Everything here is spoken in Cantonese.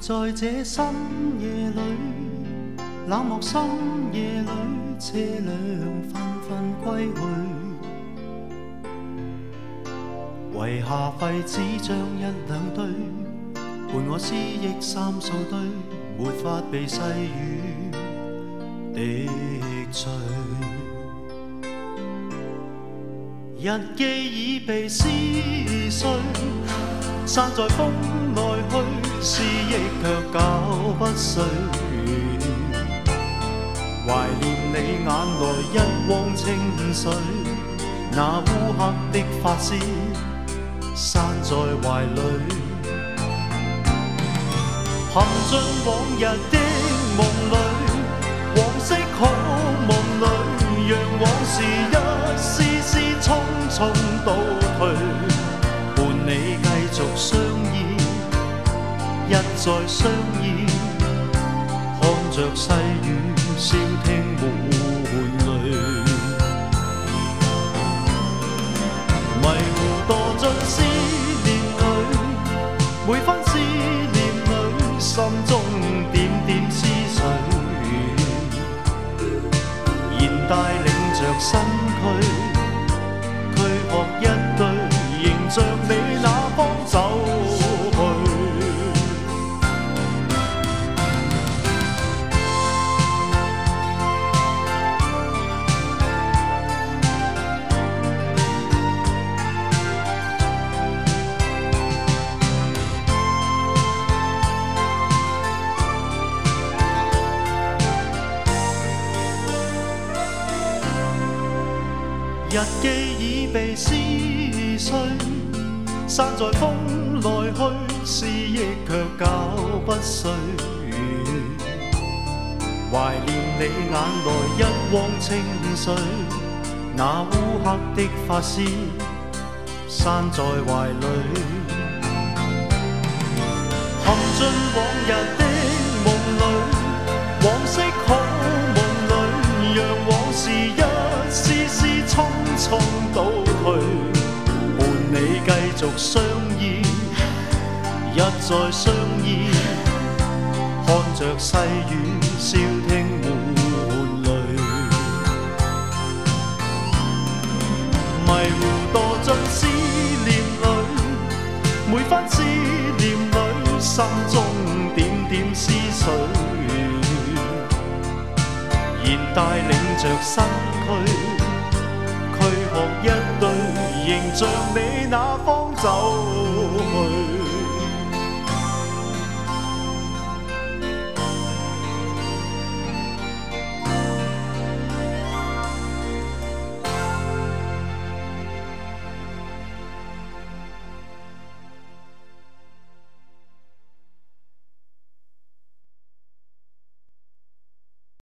在这深夜里，冷漠深夜里，车辆纷纷归去，遗下废纸张一两堆，伴我思忆三數堆，沒法被細雨滴碎。日記已被撕碎，散在風內去，思憶卻攪不碎。懷念你眼內一汪清水，那烏黑的髮絲散在懷裏，陷進往日的夢裏，黃色好夢裏，讓往事一絲絲匆匆倒退，伴你繼續相依，一再相依，看着細雨消聽滿淚，迷糊墮進思念裏，每分思念裏，心中點點思緒，現帶領着身軀，軀殼一對，仍像你那方走去。日記已被撕碎，散在風內去，思憶卻攪不碎。懷念你眼內一汪清水，那烏黑的髮絲散在懷裏，陷進往日的夢裏，黃色好夢裏，讓往事一絲絲匆匆倒退，伴你繼續相依，一再相依，看着細雨消聽滿淚，迷糊墮進思念裏，每分思念裏，心中點點思緒，現帶領着身軀，軀殼一對，仍像你那方走去。